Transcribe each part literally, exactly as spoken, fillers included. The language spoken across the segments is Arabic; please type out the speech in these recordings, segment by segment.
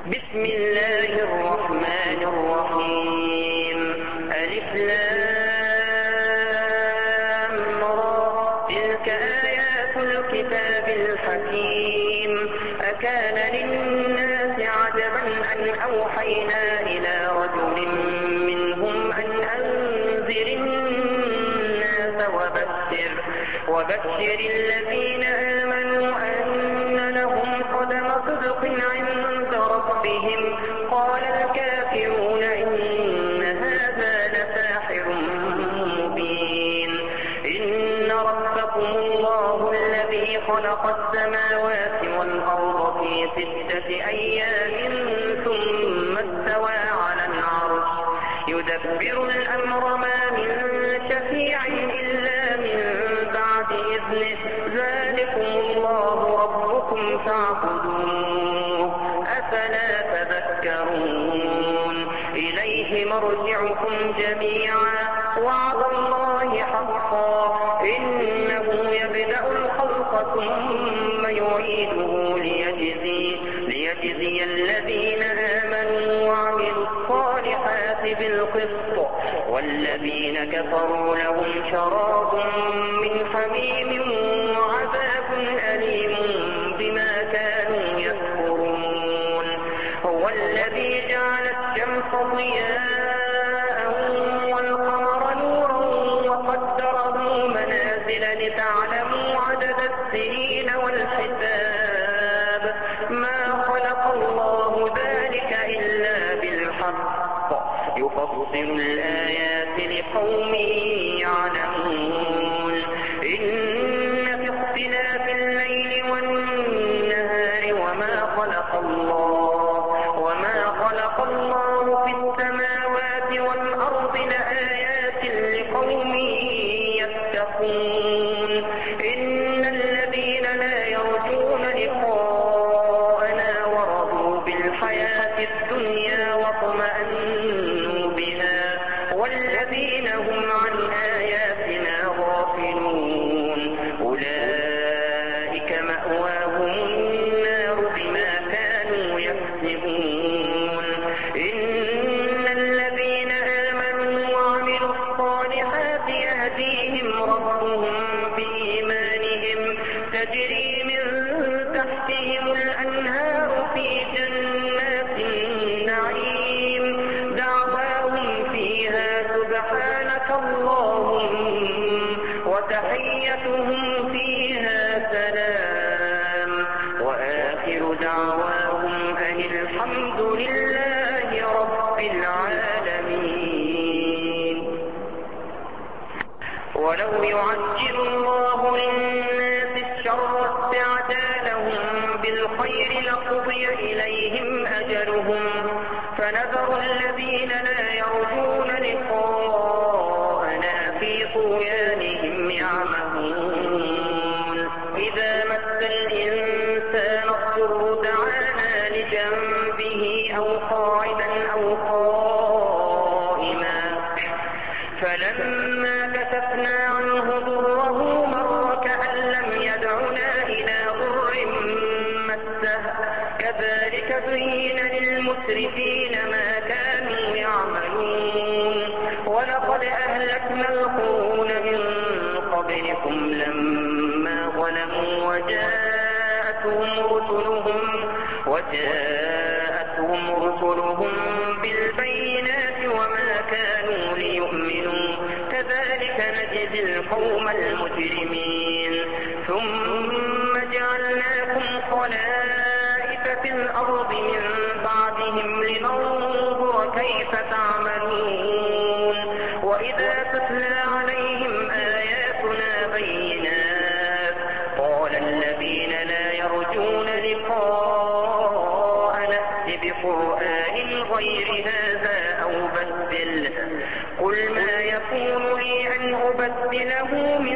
بسم الله الرحمن الرحيم. ألف لام را. تلك آيات الكتاب الحكيم. أكان للناس عجبا أن أوحينا إلى رجل منهم أن أنذر الناس وبشر, وبشر الذين آمنوا أن لهم قدم صدق عند ربهم. قال الكافرون إن هذا لساحر مبين. إن ربكم الله الذي خلق السماوات والأرض في ستة أيام ثم استوى على العرش يدبر الأمر ما من شفيع إلا من بعد إذنه. ذلكم الله ربكم فاعبدوه أفلا تذكرون. إليه مرجعكم جميعا وعد الله حقا إنه يبدأ الخلق ثم يعيده ليجزي, ليجزي الذين آمنوا وعملوا الصالحات بالقسط والذين كفروا لهم شراب من حميم وعذاب أليم بما كانوا يكفرون. هو الذي جعل الشمس ضياء والقمر نورا وقدره منازل لتعلموا عدد السنين والحساب. ما خلق الله ذلك إلا بالحق يفصل الآيات لقوم يعلمون. إن في اختلاف الليل والنهار وما خلق الله وما خلق الله في السماوات والأرض لآيات لقوم يتقون. إن الذين لا يرجون لقاءنا ورضوا بالحياة الدنيا واطمأنوا بها والذين هم عن آياتنا غافلون أولئك مأواهم النار بما كانوا يكسبون. إن الذين آمنوا وعملوا الصالحات يهديهم ربهم بإيمانهم تجري من تحتهم الأنهار في جنات النعيم. دعواهم فيها سبحانك اللهم وتحيتهم فيها سلام وآخر دعواهم أن الحمد لله رب العالمين. ولو يعجل الله للناس الشر استعجالهم بالخير لقضي إليهم أجلهم فنذر الذين لا يرجون لقاءنا في طغيانهم يعمهون. إذا مس الإنسان الضر دعانا لجنبه أو قاعدا أو قائما فلما كشفنا عنه ضره مر كأن لم يدعنا إلى ضر مسه. كذلك زين للمسرفين ما كانوا يعملون. ولقد أهلكنا القرون من قبلكم لما ظلموا وجاءتهم رسلهم وجاءتهم رسلهم بالبينات وما كانوا ليؤمنوا. كذلك نجزي القوم المجرمين. ثم جعلناكم خلائف في الأرض من بعدهم لننظر كيف تعملون. وإذا تتلى عليهم آياتنا بينات قال الذين لا يرجون لقاءنا ائت بقرآن غير هذا أو بدله. قل ما يكون لي أن أبدله من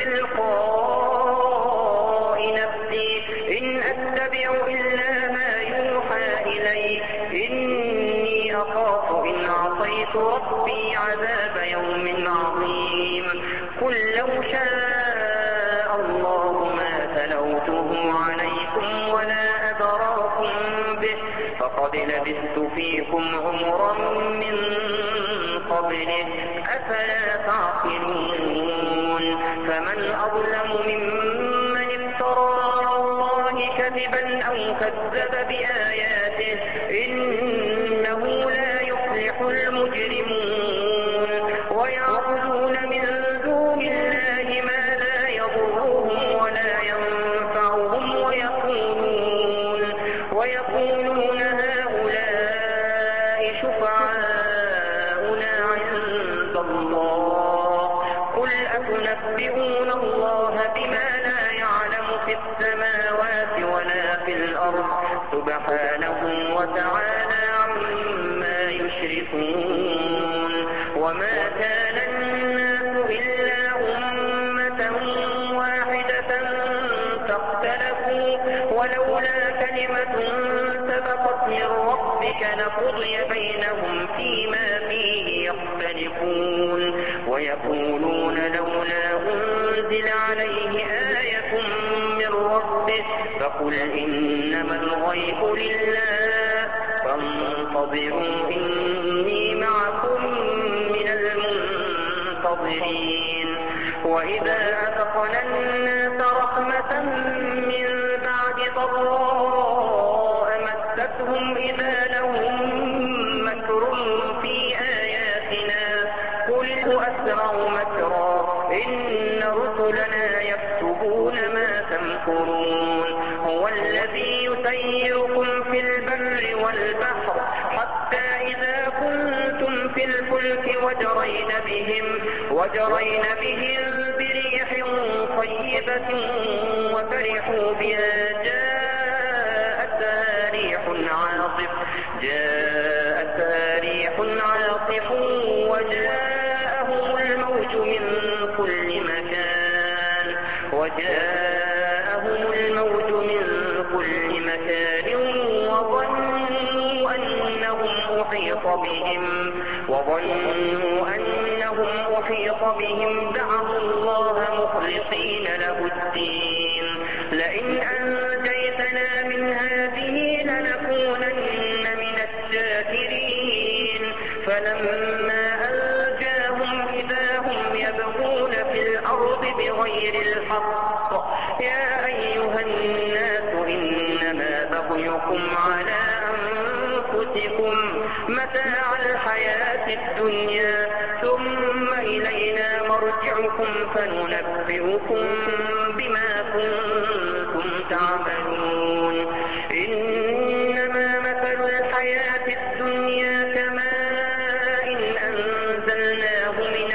تلقاء نفسي إن أتبع إلا ما يوحى إلي. إني أخاف إن عصيت ربي عذاب يوم عظيم. قل لو شاء الله ما تلوته عليكم ولا أدراكم أمركم به فقد لبثت فيكم عمرا من قبله أفلا تعقلون فمن أظلم ممن افترى على الله كذبا أو كذب بآياته إنه لا يفلح المجرمون ويعبدون من دون الله ما لا يضرهم ولا ينفعهم ويقولون, ويقولون هؤلاء شفعاؤنا عند الله قل أتنبئون الله بما لا يعلم في السماوات ولا في الأرض سبحانه وتعالى عما يشركون وما كان الناس إلا أمة واحدة فاختلفوا ولولا كلمة سبقت من ربك لقضي بينهم فيما فيه يختلفون ويقولون لولا أنزل عليه آية من ربه فقل إنما الغيب لله فانتظروا إني معكم من المنتظرين وإذا أذقنا الناس رحمة من بعد ضراء مستهم إذا لهم مكر في آياتنا قل أسرع مكرا إن رسلنا يكتبون ما تمكرون هو الذي يسيركم في البر والبحر حتى إذا كنتم في الفلك وجرين بهم, وجرين بهم بريح طيبة وفرحوا بها جاءتها ريح عاصف جاءتها ريح عاصف وجاءهم الموج من كل مكان وجاءهم الموج من كل مكان وظنوا أنهم أحيط بهم وظنوا أنهم أحيط بهم دعوا الله مخلصين له الدين لئن أنجيتنا من هذه لنكونن من الشاكرين فلما أنجاهم إذا هم يبغون في الأرض بغير الحق يا أيها الناس إنما بغيكم على أنفسكم متاع الحياة الدنيا ثم إلينا مرجعكم فننبئكم بما كنتم تعملون إنما مثل الحياة الدنيا كماء إن أنزلناه من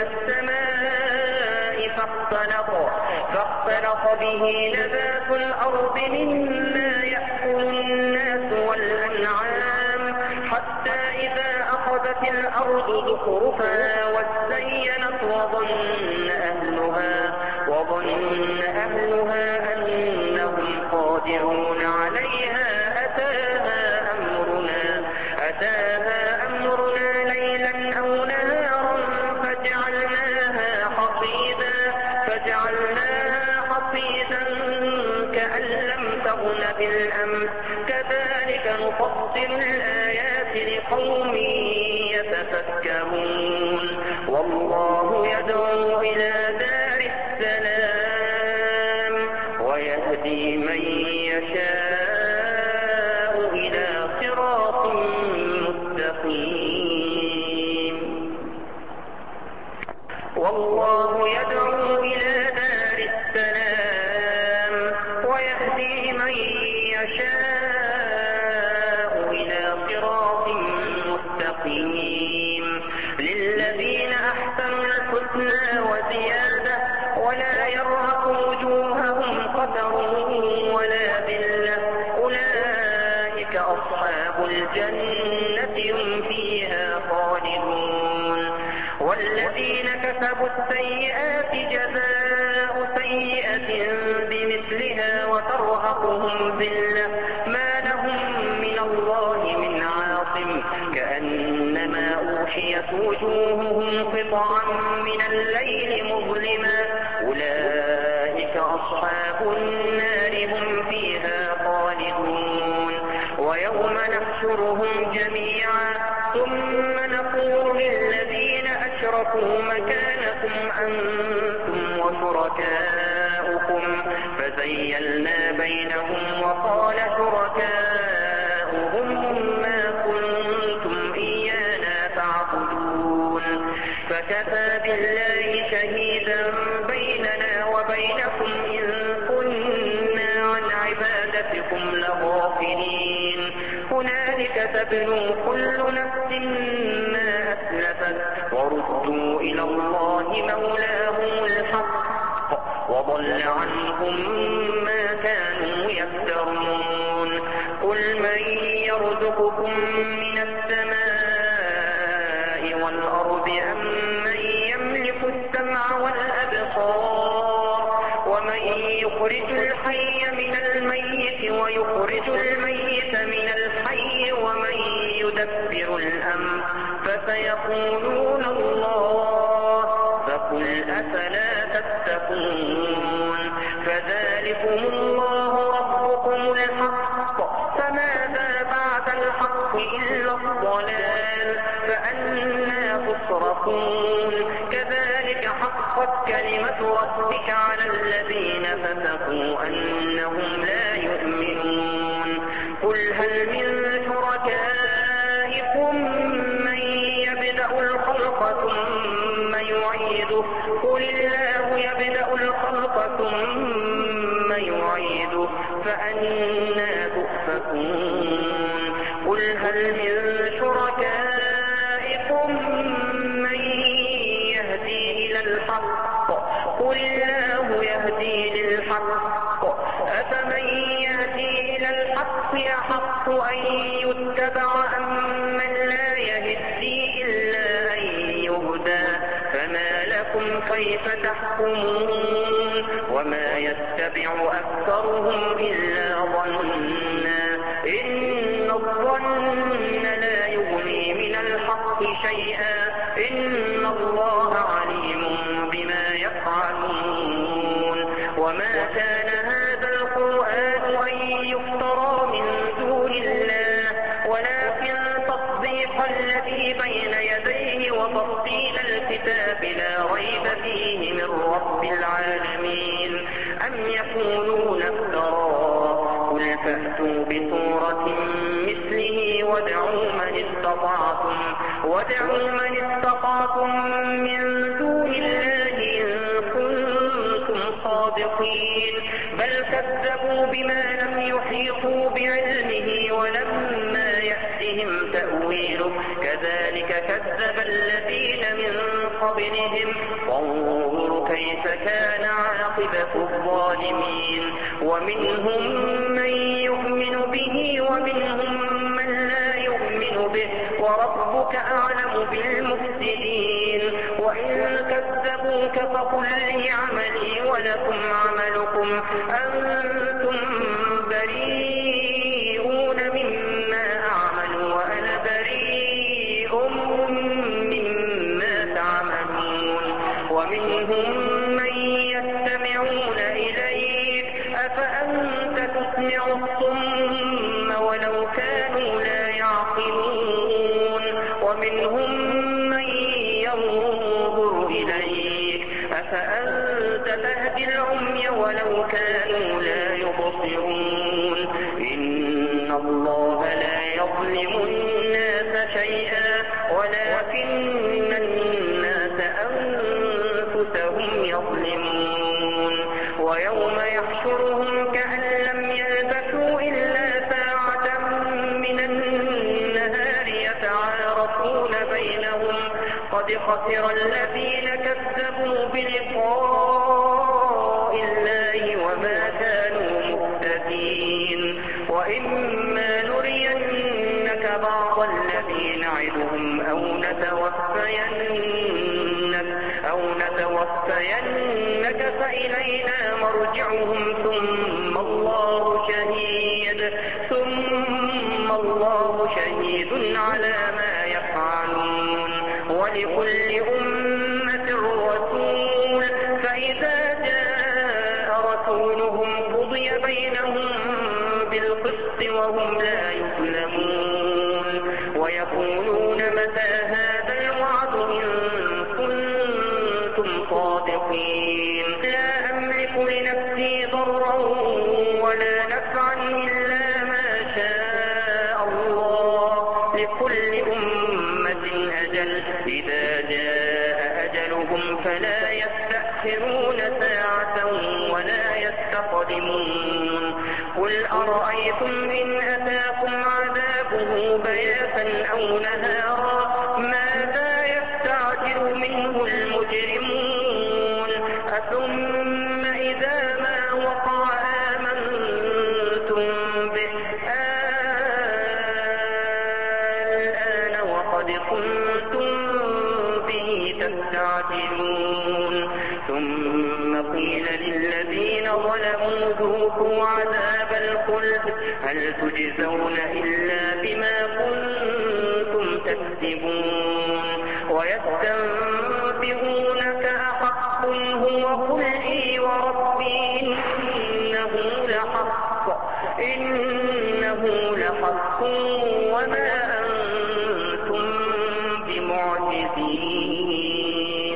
السماء فاختلط, فاختلط به نبات الأرض مما يأكل الناس والأنعام حتى إذا أخذت الأرض زخرفها وزينت وظن أهلها, وظن أهلها أنهم قادرون عليها أتاها أمرنا, أتاها أمرنا ليلا أو نهارا فجعلناها حصيدا, فجعلناها حصيدا كأن لم تغن بالأمس كذلك نفصل الآيات لقوم يتفكرون والله يدعو إلى دار السلام ويهدي من يشاء إلى صراط مستقيم والله يدعو إلى دار السلام ويهدي من يشاء إلى صراط مستقيم للذين أحسنوا الحسنى وزيادة ولا يرهق وجوههم قتر ولا ذلة أولئك أصحاب الجنة هم فيها خالدون والذين كسبوا السيئات جزاء سيئة بمثلها وترهقهم ذلة ما لهم من الله من عاصم كأنما أوحيت وجوههم قطعا من الليل مظلما أولئك أصحاب النار هم فيها خالدون ويوم نحشرهم جميعا ثم نقول للذين أشركوا مكانكم أنتم وشركاؤكم فزيلنا بينهم وقال شركاؤهم ما كنتم إيانا تعبدون فكفى بالله شهيدا بيننا وبينكم إن كنا عن عبادتكم لغافلين هنالك تبلو كل نفس ما أسلفت وردوا إلى الله مولاهم الحق وضل عنهم ما كانوا يفترون قل من يرزقكم من السماء والأرض أم من يملك السمع والأبصار ومن يخرج الحي من الميت ويخرج الميت من الحي ومن يدبر الأمر فسيقولون الله فقل أفلا تتقون فذلكم الله ربكم الحق فماذا بعد الحق إلا الضلال فأنا تصرفون كذلك حقت كلمة ربك على الذين فسقوا أنهم لا يؤمنون قل هل من شركائكم من يبدأ الخلق ثم يعيده قل الله يبدأ الخلق ثم يعيده فأنا تؤفكون قل هل من شركائكم من يهدي إلى الحق قل الله يهدي للحق أفمن يهدي إلى الحق يحق أن يتبع أم من لا يهدي إلا أن يهدى فما لكم كيف تحكمون وما يتبع أكثرهم إلا ظنا إن الظن لا يغني من الحق شيئا إن الله عليم بما يفعلون وما كان هذا القرآن أن يفترى من دون الله ولكن تصديق الذي بين يديه وتفصيل الكتاب لا ريب فيه من رب العالمين أم يقولون افتراه قل فأتوا بسورة مثله وادعوا من استطعتم وادعوا من استطعتم من دون الله إن كنتم صادقين بل كذبوا بما لم يحيطوا بعلمه ولما يأتهم تأويله كذلك كذب الذين من قبلهم وانظر كيف كان عاقبة الظالمين ومنهم من يؤمن به ومنهم من لا يؤمن به وربك أعلم بالمفسدين وإن كذبوك فقل لي عملي ولكم عملكم أنتم بريئون مما أعمل وأنا بريء مما تعملون ومنهم من يستمعون إليك أفأنت تسمع الصم ولو كانوا لا يعقلون ومنهم من ينظر إليك أفأنت تهدي العمي ولو كانوا لا يبصرون إن الله لا يظلم الناس شيئا ولكن الناس أنفسهم يظلمون ويوم يحشرهم كأن لم يلبثوا إلا ساعة من النهار يتعارفون بينهم قد خسر الذين كذبوا بلقاء الله وما كانوا مهتدين وإما نرينك بعض الذي نعدهم أو نتوفينك أو نتوفينك فإلينا مرجعهم ثم الله شهيد ثم الله شهيد على ما يفعلون ولكل أمة رسول فإذا جاء رسولهم قضي بينهم بالقسط وهم لا يظلمون ويقولون متى هذا الوعد إن كنتم صادقين لا أملك لنفسي ضرا ولا نفعا إلا ما شاء الله لكل أمة أجل إذا جاء أجلهم فلا يستأخرون ساعة ولا يستقدمون قل أرأيتم إن أتاكم عذابه بياتا أو نهارا ماذا يستعجل منه المجرمون أثم إذا ما وقع آمنتم به الآن وقد كنتم به تستعجلون ثم قيل للذين ظلموا ذوقوا عذاب الخلد هل تجزون إلا بما كنتم تكسبون ويستنبئونك أحق هو قل إي وربي إنه لحق إنه لحق وما أنتم بمعجزين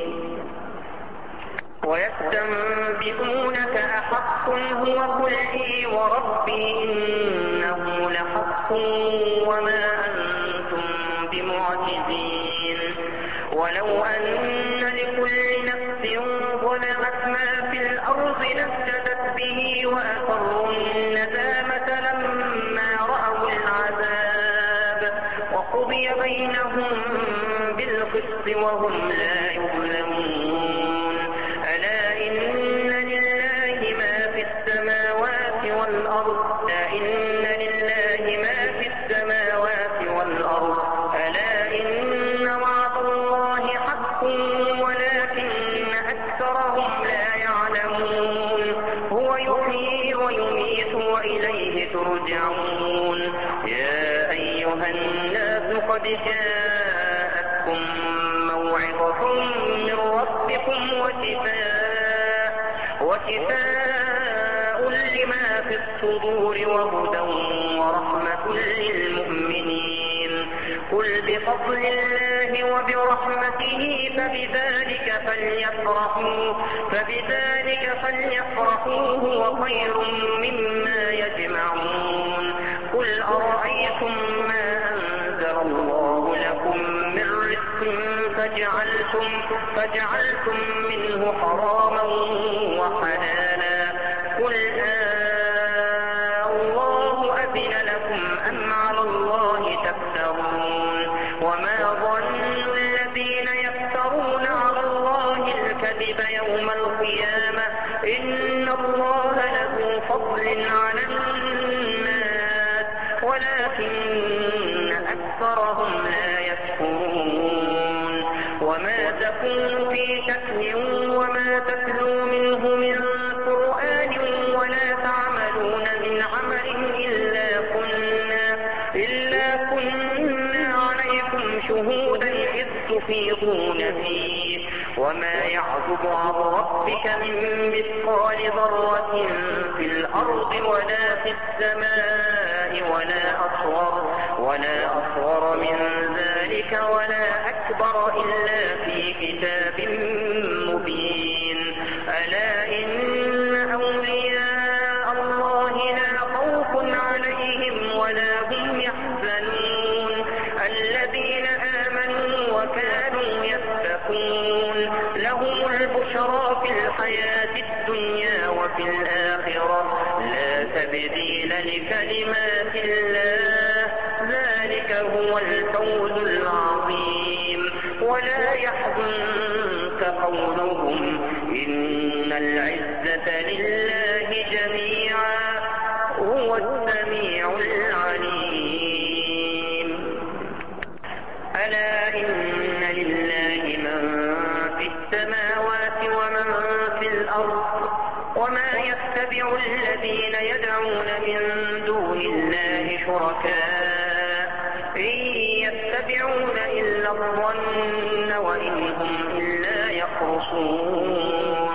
ويستنبئونك أحق هو قل إي وربي إنه لحق وما أنتم بمعجزين ولو أن لكل نفس ظلمت ما في الأرض لافتدت به وأسروا الندامة لما رأوا العذاب وقضي بينهم بالقسط وهم لا يظلمون ألا إن لله ما في السماوات والأرض ألا إن لله ما في السماوات والأرض ألا إن وعد الله حق ولكن أكثرهم لا يعلمون هو يحيي ويميت وإليه ترجعون يا أيها الناس قد جاءتكم موعظة من ربكم وشفاء وشفاء لما في الصدور وهدى ورحمة للمؤمنين قل بفضل الله وبرحمته فبذلك فليفرحوا فبذلك فليفرحوا هو خير مما يجمعون قل أرأيتم ما أنزل الله لكم من رزق فجعلتم فجعلتم منه حراما وحلالا قل آه الله أذن لكم أم على الله تفترون وما ظن الذين يفترون على الله الكذب يوم القيامة إن الله له فضل على الناس ولكن أكثرهم لا يشكرون وما تكون في شأن وما تتلو منه من قرآن ولا تعملون من عمل إلا كنا إلا كنا عليكم شهودا إذ تفيضون فيه وما يعزب عن ربك من مثقال ذرة في الأرض ولا في السماء ولا أصغر ولا أصغر من ذلك ولا أكبر إلا في كتاب مبين ألا إن أولياء الله لا خوف عليهم ولا هم يحزنون الذين آمنوا وكانوا يتقون لهم البشرى في الحياة الدنيا وفي الآخرة لا تبديل لكلمات الله ذلك هو الفوز العظيم ولا يحزنك قولهم إن العزة لله جميعا هو السميع العليم ألا إن لله من في السماوات ومن في الأرض وما يتبع الذين يدعون من دون الله شركاء إن يتبعون إلا الظن وإن هم إلا يخرصون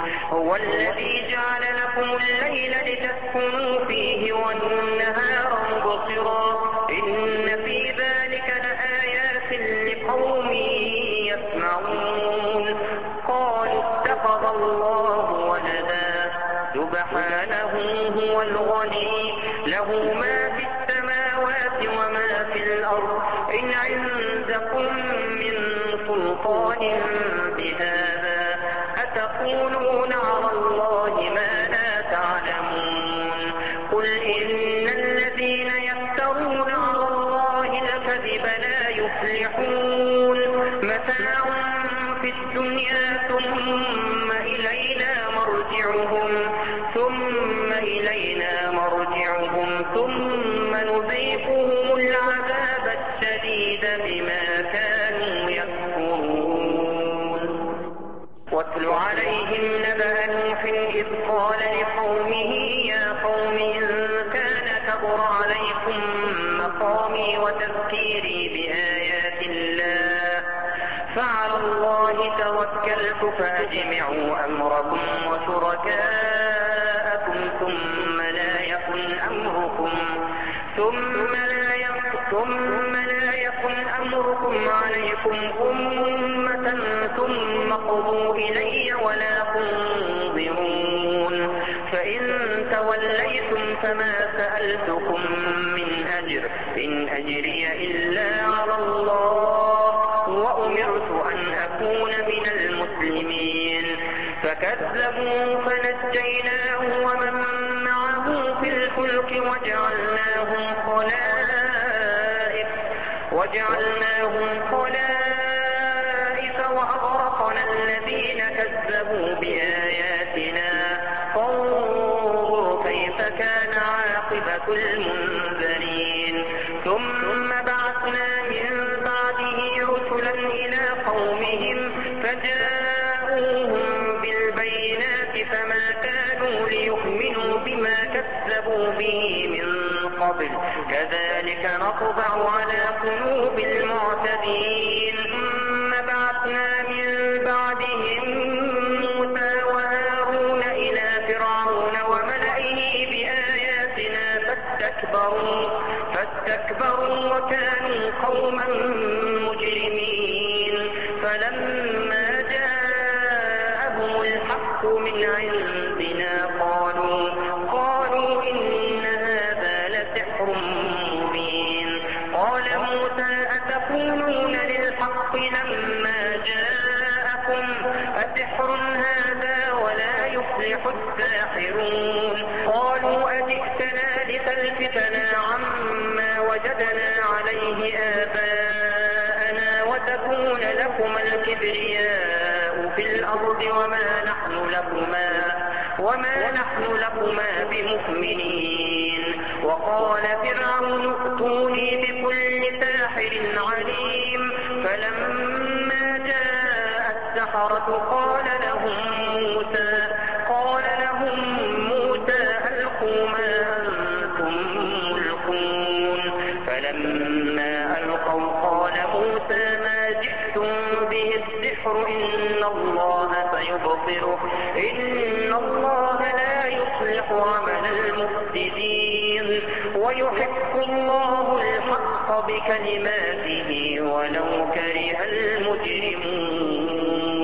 هو الذي جعل لكم الليل لتسكنوا فيه والنهار مبصرا إن في ذلك لآيات لقوم يسمعون قالوا اتخذ الله ولدا سبحانه هو الغني له ما في السماوات وما في الأرض إن عندكم من سلطان بهذا أتقولون على الله ما لا تعلمون قل إن الذين يفترون على الله الكذب لا يفلحون متاع في الدنيا ثم إلينا مرجعهم ثم إلينا مرجعهم ثم نذيقهم العذاب الشديد بما كانوا يكفرون واتل عليهم نبأ نوح إذ قال لقومه يا قوم إن كان كبر عليكم مقامي وتذكيري بآيات الله فعلى الله توكلت فأجمعوا أمركم وشركاءكم ثم لا يكن أمركم ثم لا يكن ثم لا يكن أمركم عليكم أمة ثم قضوا إلي ولا تنظرون فإن توليتم فما سألتكم من أجر إن أجري إلا على الله وأمرت أن أكون من المسلمين فكذبوا فنجيناه ومن معه في الفلك وجعلناهم خلائف وجعلناهم خلائف وأغرقنا الذين كذبوا بآياتنا فانظر كيف كان عاقبة المنذرين ثم بعثنا من بعده رسلا إلى قومهم فجاءوهم بالبينات فما كانوا ليؤمنوا بما كذبوا به من قبل كذلك نطبع على قلوب المعتدين ثم بعثنا من بعدهم موسى وهارون إلى فرعون وملئه بآياتنا فاستكبروا فاستكبروا وكانوا قوما مجرمين فلما جاءهم الحق من عندنا قالوا قالوا إن هذا لسحر مبين قال موسى أتقولون للحق لما جاءكم أسحر هذا ولا يفلح الساحرون قالوا أجئتنا لتلفتنا عما وجدنا عليه آباءنا وتكون لكما الكبرياء في الأرض وما نحن لكما وما نحن لكما بمؤمنين وقال فرعون ائتوني بكل ساحر عليم فلما جاء السحرة قال لهم موسى قال لهم موسى ألقوا ما أنتم ملقون فلما ألقوا قال موسى ما جئتم به السحر إن الله سيبصره إن الله لا يصلح عمل المفسدين ويحق الله الحق بكلماته ولو كره المجرمون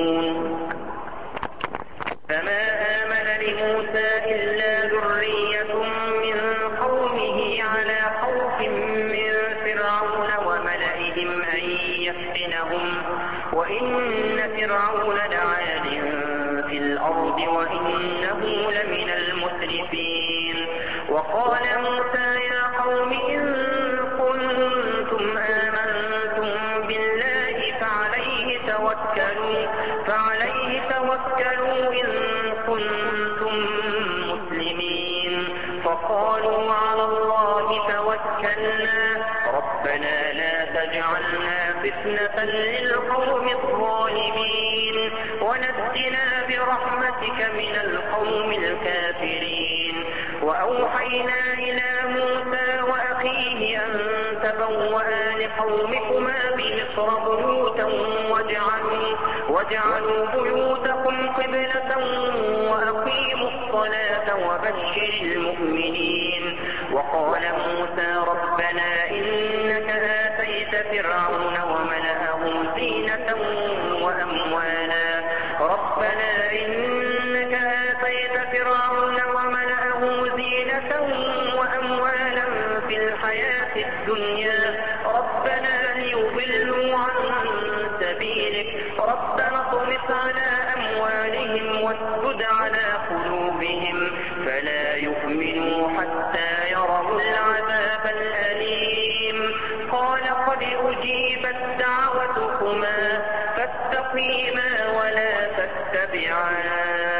فما آمن لموسى إلا ذرية من قومه على خوف من فرعون وملئهم أن يفتنهم وإن فرعون لعال في الأرض وإنه لمن المسرفين وقال موسى يا قوم إن كنتم آمنتم بالله فعليه توكلوا فعليه توكلوا إن كنتم مسلمين فقالوا على الله توكلنا ربنا لا تجعلنا فتنة للقوم الظالمين ونجنا برحمتك من القوم الكافرين وأوحينا إلى موسى وأخيه أن تبوأ لقومكما بمصر بيوتا واجعلوا, واجعلوا بيوتكم قبلة وأقيموا الصلاة وبشر المؤمنين. وقال موسى ربنا إنك آتيت فرعون وملأه زينة وأموالا ربنا إنك آتيت فرعون وملأه زينة وأموالا في الحياة الدنيا ربنا ليضلوا عن سبيلك ربنا اطمس على أموالهم واسدد على قلوبهم فلا يؤمنوا حتى يروا العذاب الأليم. قال قد أجيبت دعوتكما فاستقيما ولا تتبعان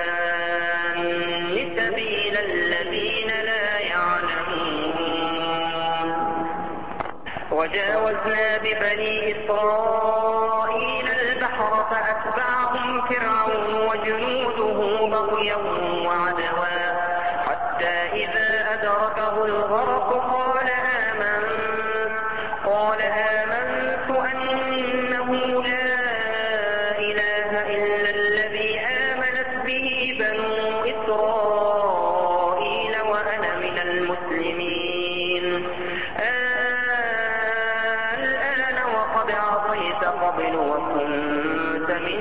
سبيل الذين لا يعلمون. وجاوزنا ببني إسرائيل البحر فأتبعهم فرعون وجنوده بغيا وعدوا حتى إذا أدركه الغرق قال آمنت, قال آمنت أنه لا إله إلا الذي آمنت به بنو إسرائيل وأنا من المسلمين. الآن وقد عصيت قبل وكنت من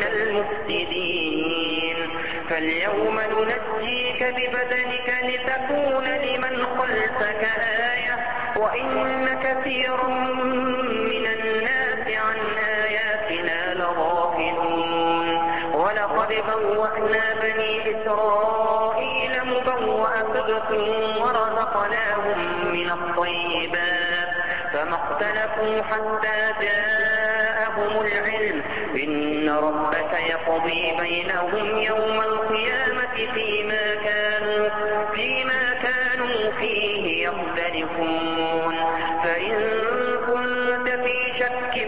المفسدين فاليوم ننجيك ببدنك لتكون لمن خلفك آية وإن كثيرا من الناس عن آياتنا لغافلون. ولقد بوأنا بني إسرائيل مبوأ صدق ورزقناهم من الطيبات فما اختلفوا حتى جاءهم العلم إن ربك يقضي بينهم يوم القيامة فيما كانوا, فيما كانوا فيه يختلفون. فإن كنت في شك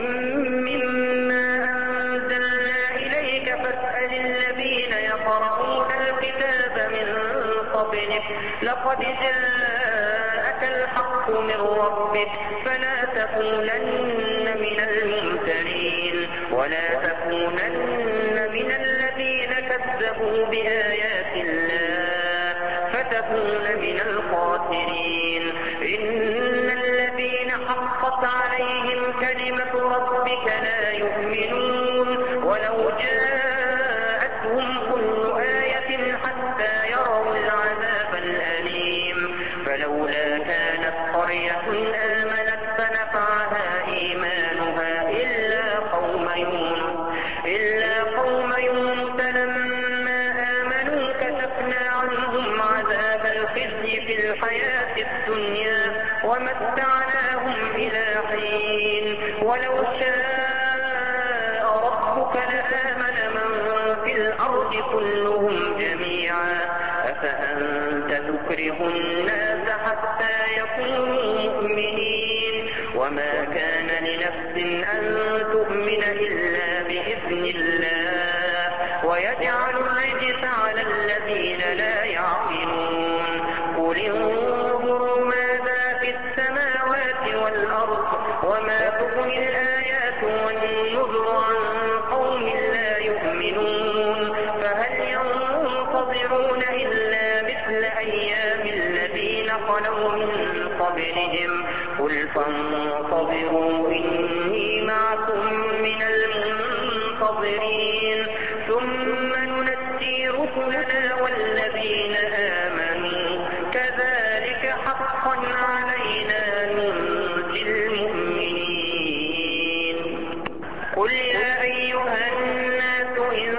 مما أنزلنا إليك فاسأل الذين يقرؤون الكتاب من قبلك لقد جاءك الحق من ربك فلا تكونن من الممترين ولا تكونن من الذين كذبوا بآيات الله فتكون من الخاسرين. إن الذين حقت عليهم كلمة ربك لا يؤمنون ولو جاءتهم كل آية حتى يروا العذاب الأليم. فلولا كانت قرية آمنت فنفعها إيمانها إلا قوم يونس إلا قوم يونس لما آمنوا كشفنا عنهم عذاب الخزي في الحياة الدنيا ومتعناهم إلى حين. ولو شاء ربك لآمن من في الأرض كلهم جميعا أفأنت تكره الناس حتى يكونوا مؤمنين وما كان لنفس أن تؤمن إلا بإذن الله ويجعل الرجس على الذين لا يعقلون. قل انظروا ماذا في السماوات والأرض وما تغني الآيات والنذر عن قوم لا يؤمنون. فهل ينتظرون إلا مثل أيام الذين خلوا من قبلهم قل فانتظروا إني معكم من المنتظرين ثم ننجي رسلنا والذين آمنوا كذلك حقا علينا ننجي المؤمنين. قل يا أيها الناس إن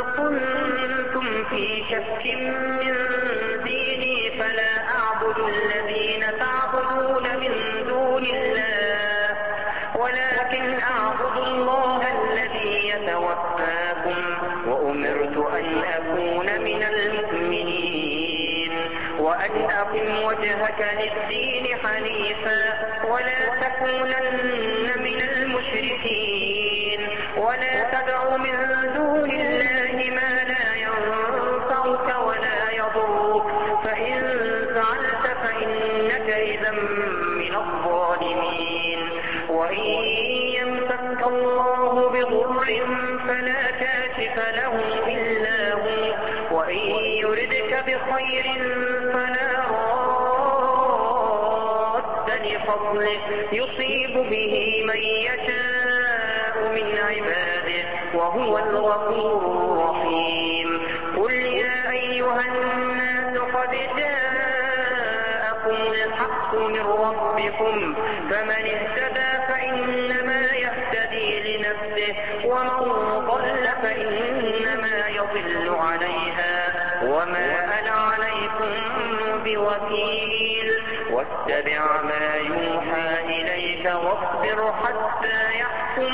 كنتم في شك من ديني فلا أعبد الذين تعبدون من دون الله ولكن أعبد الله الذي يتوفاكم وأمرت أن أكون من المؤمنين وأن أقم وجهك للدين حنيفا ولا تكونن من المشركين ولا تدع من دون الله ما لا ينفعك ولا يضرك فإن فعلت فإنك إذا من الظالمين. يمسك الله بضر فلا كاشف له إلا هو وإن يردك بخير فلا راد لفضله يصيب به من يشاء من عباده وهو الغفور الرحيم. قل يا أيها الناس قد جاءكم الحق من ربكم فمن اهتدى فإنما يهتدي لنفسه ومن ضل فإنما يضل عليها وما أنا عليكم بوكيل. واتبع ما يوحى إليك واصبر حتى يحكم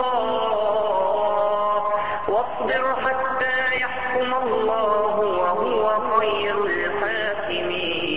الله واصبر حتى يحكم الله وهو خير الحاكمين.